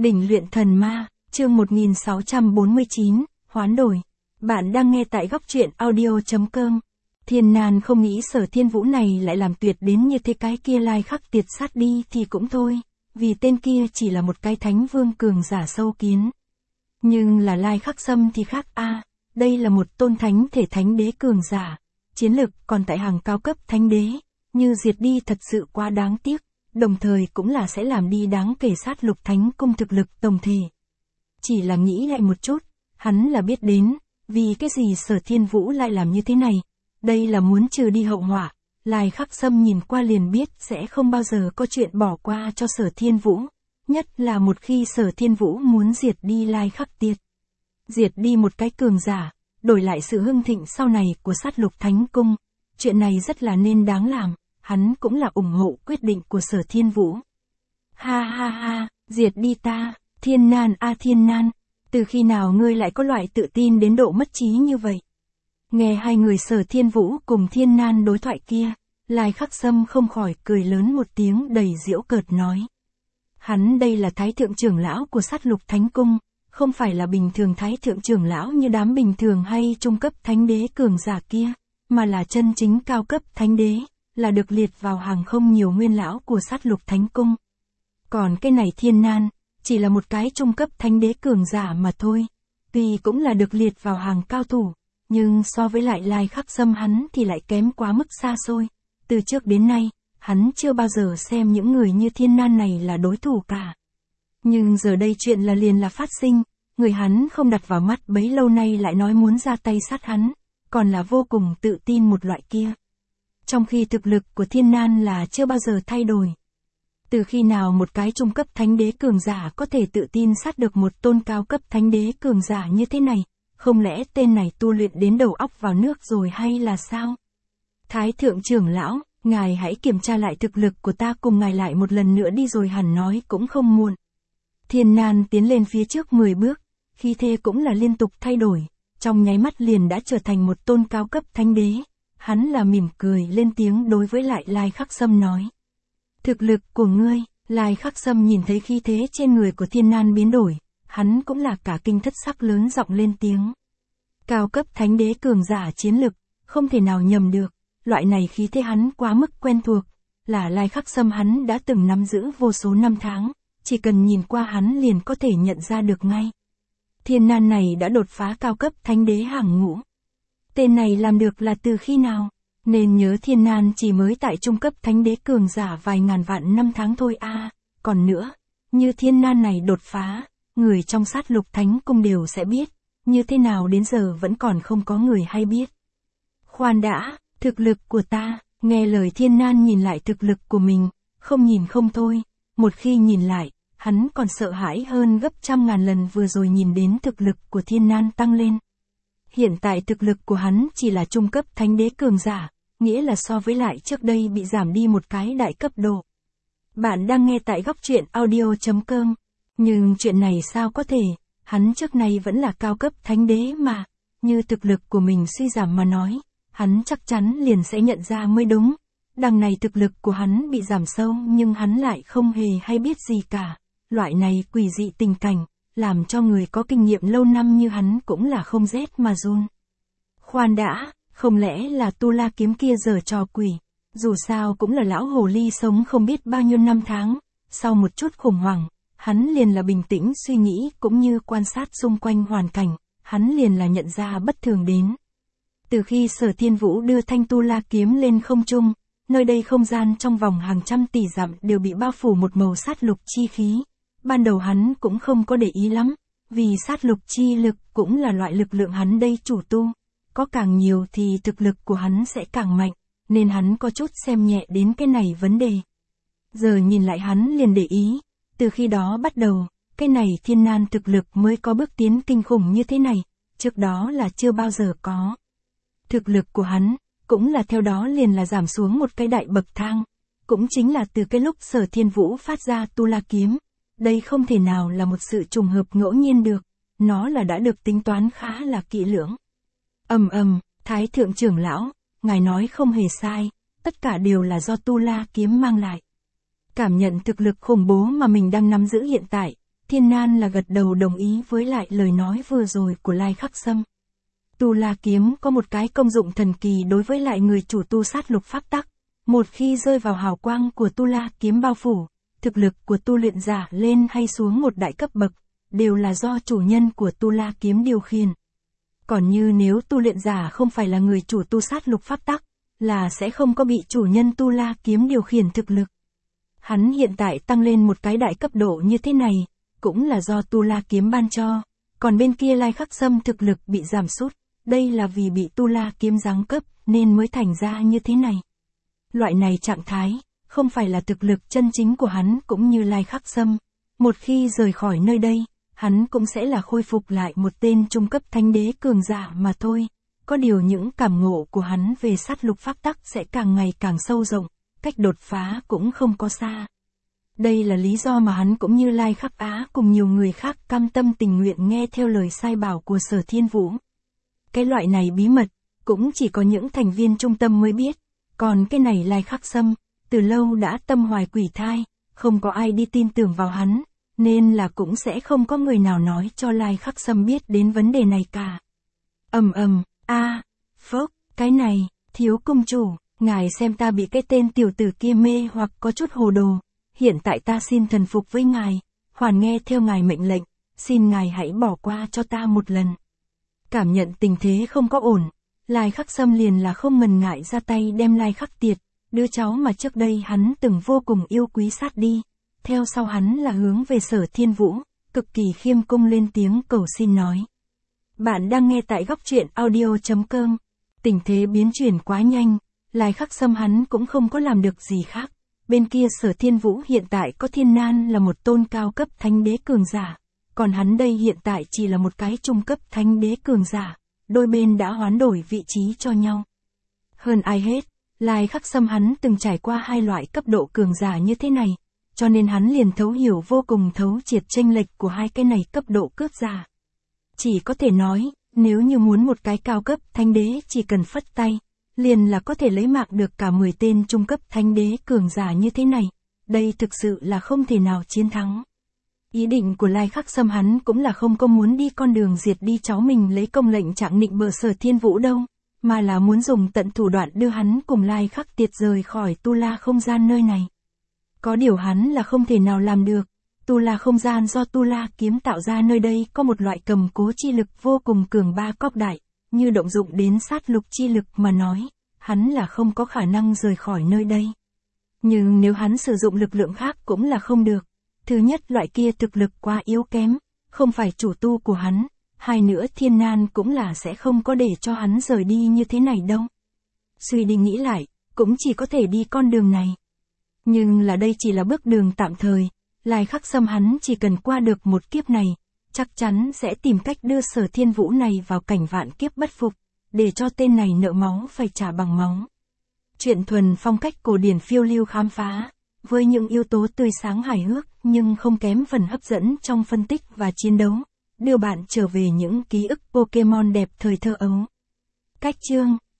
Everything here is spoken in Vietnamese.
Đỉnh luyện thần ma, chương 1649, hoán đổi. Bạn đang nghe tại góc truyện audio.com. Thiên Nan không nghĩ Sở Thiên Vũ này lại làm tuyệt đến như thế, cái kia lai khắc tiệt sát đi thì cũng thôi, vì tên kia chỉ là một cái thánh vương cường giả sâu kiến. Nhưng là lai khắc xâm thì khác a, đây là một tôn thánh thể thánh đế cường giả, chiến lực còn tại hàng cao cấp thánh đế, như diệt đi thật sự quá đáng tiếc, đồng thời cũng là sẽ làm đi đáng kể sát lục thánh cung thực lực tổng thể. Chỉ là nghĩ lại một chút, hắn là biết đến, vì cái gì Sở Thiên Vũ lại làm như thế này, đây là muốn trừ đi hậu họa. Lai khắc xâm nhìn qua liền biết sẽ không bao giờ có chuyện bỏ qua cho Sở Thiên Vũ, nhất là một khi Sở Thiên Vũ muốn diệt đi lai khắc tiệt. Diệt đi một cái cường giả, đổi lại sự hưng thịnh sau này của sát lục thánh cung, chuyện này rất là nên đáng làm, hắn cũng là ủng hộ quyết định của Sở Thiên Vũ. Ha ha ha, diệt đi ta, Thiên Nan a Thiên Nan, từ khi nào ngươi lại có loại tự tin đến độ mất trí như vậy? Nghe hai người Sở Thiên Vũ cùng Thiên Nan đối thoại kia, Lai Khắc Sâm không khỏi cười lớn một tiếng đầy giễu cợt nói. Hắn đây là Thái Thượng trưởng lão của sát lục thánh cung, không phải là bình thường Thái Thượng trưởng lão như đám bình thường hay trung cấp thánh đế cường giả kia, mà là chân chính cao cấp thánh đế, là được liệt vào hàng không nhiều nguyên lão của sát lục thánh cung. Còn cái này Thiên Nan, chỉ là một cái trung cấp thánh đế cường giả mà thôi, tuy cũng là được liệt vào hàng cao thủ, nhưng so với lại Lai Khắc Sâm hắn thì lại kém quá mức xa xôi. Từ trước đến nay, hắn chưa bao giờ xem những người như Thiên Nan này là đối thủ cả. Nhưng giờ đây chuyện là liền là phát sinh, người hắn không đặt vào mắt bấy lâu nay lại nói muốn ra tay sát hắn, còn là vô cùng tự tin một loại kia. Trong khi thực lực của Thiên Nan là chưa bao giờ thay đổi. Từ khi nào một cái trung cấp thánh đế cường giả có thể tự tin sát được một tôn cao cấp thánh đế cường giả như thế này, không lẽ tên này tu luyện đến đầu óc vào nước rồi hay là sao? Thái Thượng trưởng lão, ngài hãy kiểm tra lại thực lực của ta cùng ngài lại một lần nữa đi rồi hẳn nói cũng không muộn. Thiên Nan tiến lên phía trước 10 bước, khí thế cũng là liên tục thay đổi, trong nháy mắt liền đã trở thành một tôn cao cấp thánh đế. Hắn là mỉm cười lên tiếng đối với lại Lai Khắc Sâm nói. Thực lực của ngươi, Lai Khắc Sâm nhìn thấy khí thế trên người của Thiên Nan biến đổi, hắn cũng là cả kinh thất sắc lớn giọng lên tiếng. Cao cấp thánh đế cường giả chiến lực, không thể nào nhầm được, loại này khí thế hắn quá mức quen thuộc, là Lai Khắc Sâm hắn đã từng nắm giữ vô số năm tháng, chỉ cần nhìn qua hắn liền có thể nhận ra được ngay. Thiên Nan này đã đột phá cao cấp thánh đế hàng ngũ. Tên này làm được là từ khi nào? Nên nhớ Thiên Nan chỉ mới tại trung cấp thánh đế cường giả vài ngàn vạn năm tháng thôi a. Còn nữa, như Thiên Nan này đột phá, người trong sát lục thánh cung đều sẽ biết, như thế nào đến giờ vẫn còn không có người hay biết. Khoan đã, thực lực của ta, nghe lời Thiên Nan nhìn lại thực lực của mình, không nhìn không thôi, một khi nhìn lại, hắn còn sợ hãi hơn gấp trăm ngàn lần vừa rồi nhìn đến thực lực của Thiên Nan tăng lên. Hiện tại thực lực của hắn chỉ là trung cấp thánh đế cường giả, nghĩa là so với lại trước đây bị giảm đi một cái đại cấp độ. Bạn đang nghe tại góc truyện audio.com, nhưng chuyện này sao có thể, hắn trước nay vẫn là cao cấp thánh đế mà, như thực lực của mình suy giảm mà nói, hắn chắc chắn liền sẽ nhận ra mới đúng. Đằng này thực lực của hắn bị giảm sâu nhưng hắn lại không hề hay biết gì cả, loại này quỷ dị tình cảnh, làm cho người có kinh nghiệm lâu năm như hắn cũng là không rét mà run. Khoan đã, không lẽ là Tu La kiếm kia giở trò quỷ, dù sao cũng là lão hồ ly sống không biết bao nhiêu năm tháng, sau một chút khủng hoảng, hắn liền là bình tĩnh suy nghĩ cũng như quan sát xung quanh hoàn cảnh, hắn liền là nhận ra bất thường đến. Từ khi Sở Thiên Vũ đưa thanh Tu La kiếm lên không trung, nơi đây không gian trong vòng hàng trăm tỷ dặm đều bị bao phủ một màu sát lục chi khí. Ban đầu hắn cũng không có để ý lắm, vì sát lục chi lực cũng là loại lực lượng hắn đây chủ tu, có càng nhiều thì thực lực của hắn sẽ càng mạnh, nên hắn có chút xem nhẹ đến cái này vấn đề. Giờ nhìn lại hắn liền để ý, từ khi đó bắt đầu, cái này Thiên Nan thực lực mới có bước tiến kinh khủng như thế này, trước đó là chưa bao giờ có. Thực lực của hắn, cũng là theo đó liền là giảm xuống một cái đại bậc thang, cũng chính là từ cái lúc Sở Thiên Vũ phát ra Tu La kiếm. Đây không thể nào là một sự trùng hợp ngẫu nhiên được, nó là đã được tính toán khá là kỹ lưỡng. Thái Thượng trưởng lão, ngài nói không hề sai, tất cả đều là do Tu La kiếm mang lại. Cảm nhận thực lực khủng bố mà mình đang nắm giữ hiện tại, Thiên Nan là gật đầu đồng ý với lại lời nói vừa rồi của Lai Khắc Sâm. Tu La kiếm có một cái công dụng thần kỳ đối với lại người chủ tu sát lục pháp tắc. Một khi rơi vào hào quang của Tu La kiếm bao phủ, thực lực của tu luyện giả lên hay xuống một đại cấp bậc, đều là do chủ nhân của Tu La kiếm điều khiển. Còn như nếu tu luyện giả không phải là người chủ tu sát lục pháp tắc, là sẽ không có bị chủ nhân Tu La kiếm điều khiển thực lực. Hắn hiện tại tăng lên một cái đại cấp độ như thế này, cũng là do Tu La kiếm ban cho, còn bên kia Lai Khắc Sâm thực lực bị giảm sút, đây là vì bị Tu La kiếm giáng cấp nên mới thành ra như thế này. Loại này trạng thái, không phải là thực lực chân chính của hắn cũng như Lai Khắc Sâm, một khi rời khỏi nơi đây, hắn cũng sẽ là khôi phục lại một tên trung cấp thánh đế cường giả mà thôi. Có điều những cảm ngộ của hắn về sát lục pháp tắc sẽ càng ngày càng sâu rộng, cách đột phá cũng không có xa. Đây là lý do mà hắn cũng như Lai Khắc Á cùng nhiều người khác cam tâm tình nguyện nghe theo lời sai bảo của Sở Thiên Vũ. Cái loại này bí mật, cũng chỉ có những thành viên trung tâm mới biết, còn cái này Lai Khắc Sâm, từ lâu đã tâm hoài quỷ thai, không có ai đi tin tưởng vào hắn, nên là cũng sẽ không có người nào nói cho Lai Khắc Sâm biết đến vấn đề này cả. Phốc, cái này, thiếu công chủ, ngài xem ta bị cái tên tiểu tử kia mê hoặc có chút hồ đồ, hiện tại ta xin thần phục với ngài, hoàn nghe theo ngài mệnh lệnh, xin ngài hãy bỏ qua cho ta một lần. Cảm nhận tình thế không có ổn, Lai Khắc Sâm liền là không ngần ngại ra tay đem Lai Khắc Tiệt, đứa cháu mà trước đây hắn từng vô cùng yêu quý sát đi, theo sau hắn là hướng về Sở Thiên Vũ, cực kỳ khiêm cung lên tiếng cầu xin nói. Bạn đang nghe tại góc truyện audio.com. Tình thế biến chuyển quá nhanh, Lai Khắc Sâm hắn cũng không có làm được gì khác. Bên kia Sở Thiên Vũ hiện tại có Thiên Nan là một tôn cao cấp thánh đế cường giả, còn hắn đây hiện tại chỉ là một cái trung cấp thánh đế cường giả, đôi bên đã hoán đổi vị trí cho nhau. Hơn ai hết, Lai Khắc Sâm hắn từng trải qua hai loại cấp độ cường giả như thế này, cho nên hắn liền thấu hiểu vô cùng thấu triệt chênh lệch của hai cái này cấp độ cướp giả. Chỉ có thể nói, nếu như muốn một cái cao cấp thánh đế chỉ cần phất tay, liền là có thể lấy mạng được cả 10 tên trung cấp thánh đế cường giả như thế này, đây thực sự là không thể nào chiến thắng. Ý định của Lai Khắc Sâm hắn cũng là không có muốn đi con đường diệt đi cháu mình lấy công lệnh trạng nịnh bợ Sở Thiên Vũ đâu, mà là muốn dùng tận thủ đoạn đưa hắn cùng Lai Khắc Tiệt rời khỏi Tu La không gian nơi này. Có điều hắn là không thể nào làm được, Tu La không gian do Tu La kiếm tạo ra nơi đây có một loại cầm cố chi lực vô cùng cường ba cóc đại, như động dụng đến sát lục chi lực mà nói, hắn là không có khả năng rời khỏi nơi đây. Nhưng nếu hắn sử dụng lực lượng khác cũng là không được. Thứ nhất loại kia thực lực quá yếu kém, không phải chủ tu của hắn, hai nữa Thiên Nan cũng là sẽ không có để cho hắn rời đi như thế này đâu. Suy đi nghĩ lại, cũng chỉ có thể đi con đường này. Nhưng là đây chỉ là bước đường tạm thời, Lai Khắc Sâm hắn chỉ cần qua được một kiếp này, chắc chắn sẽ tìm cách đưa Sở Thiên Vũ này vào cảnh vạn kiếp bất phục, để cho tên này nợ máu phải trả bằng máu. Chuyện thuần phong cách cổ điển phiêu lưu khám phá, với những yếu tố tươi sáng hài hước nhưng không kém phần hấp dẫn trong phân tích và chiến đấu, đưa bạn trở về những ký ức Pokemon đẹp thời thơ ấu. Cách chương